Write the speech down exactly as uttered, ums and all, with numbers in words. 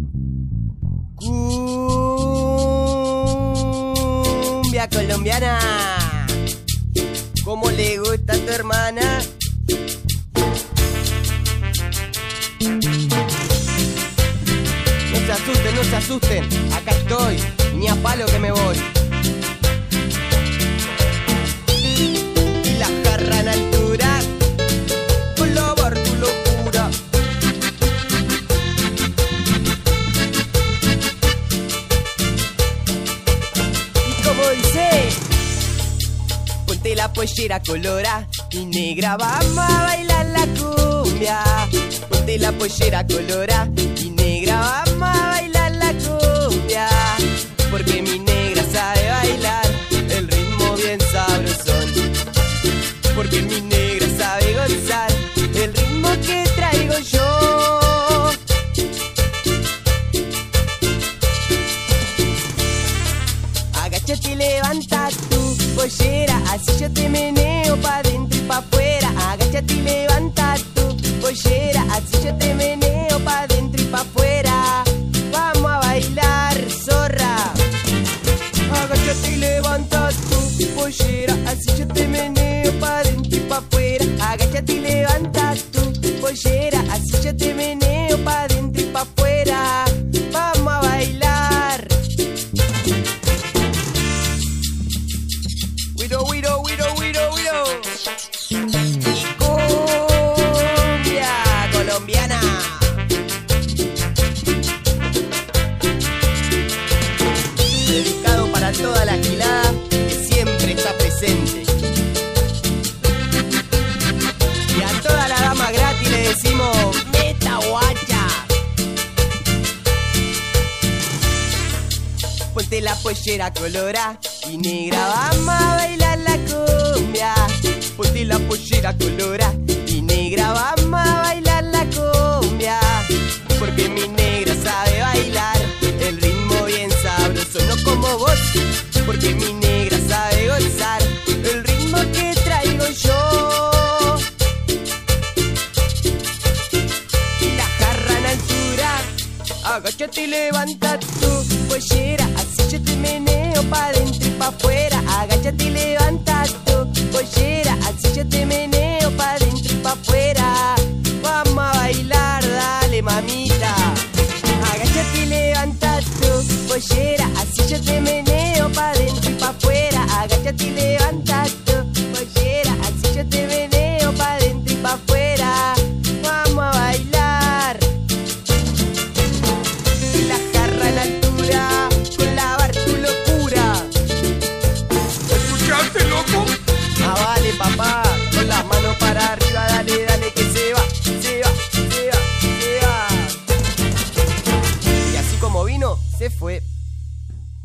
Cumbia colombiana, ¿cómo le gusta a tu hermana? No se asusten, no se asusten, acá estoy, ni a palo que me voy. Y la jarra en altura, con la bar tu locura. Y como dice, ponte la pollera colora y negra, vamos a bailar la cumbia. Ponte la pollera colora y negra, vamos a bailar la cumbia. Porque mi negra sabe bailar el ritmo bien sabrosón. Porque mi negra sabe gozar el ritmo que traigo yo. Agáchate y levanta tu pollera, así yo te meneo pa' dentro y pa' afuera. Agáchate y levanta tu pollera, así yo te meneo pa' dentro y pa' afuera. Vamos a bailar, zorra. Agáchate y levanta tu pollera, así yo te meneo pa' dentro y pa' afuera. Agáchate y levanta tu pollera, así yo te meneo pa' dentro y pa' afuera. Vamos a bailar. Wiro, wiro, wiro, wiro, wiro. Y cumbia colombiana. Dedicado para toda la gilada que siempre está presente. Y a toda la dama gratis le decimos meta guacha. Ponte la pollera colora y negra, vamos a bailar la cumbia. Ponte la pollera colora y negra, vamos a bailar la cumbia. Porque mi negra sabe bailar el ritmo bien sabroso, no como vos. Porque mi negra sabe gozar el ritmo que traigo yo. Y la jarra en altura, agáchate y levanta tu pollera, así yo te meneo pa' dentro y pa' afuera. Agáchate y levanta tu pollera, así yo te meneo pa' dentro y pa' afuera. Vamos a bailar, dale mamita. Agáchate y levanta tu pollera, así yo te meneo pa' dentro y pa' afuera. Agáchate y levanta tu pollera, así yo te meneo pa' dentro y pa' afuera. Vamos a bailar. Y la jarra en altura, con la bar tu locura. ¿Escuchaste, loco? Ah, vale, papá.